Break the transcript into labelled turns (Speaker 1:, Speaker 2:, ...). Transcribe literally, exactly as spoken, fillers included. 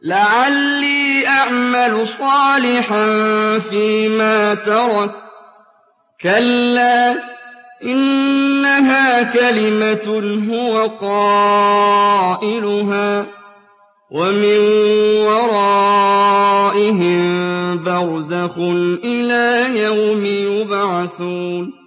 Speaker 1: لَعَلِّي أَعْمَلُ صَالِحًا فِيمَا تَرَكْتُ ۚ كَلَّا إِنَّهَا كَلِمَةٌ هُوَ قَائِلُهَا وَمِن وَرَائِهِم بَرْزَخٌ إِلَىٰ يَوْمِ يُبْعَثُونَ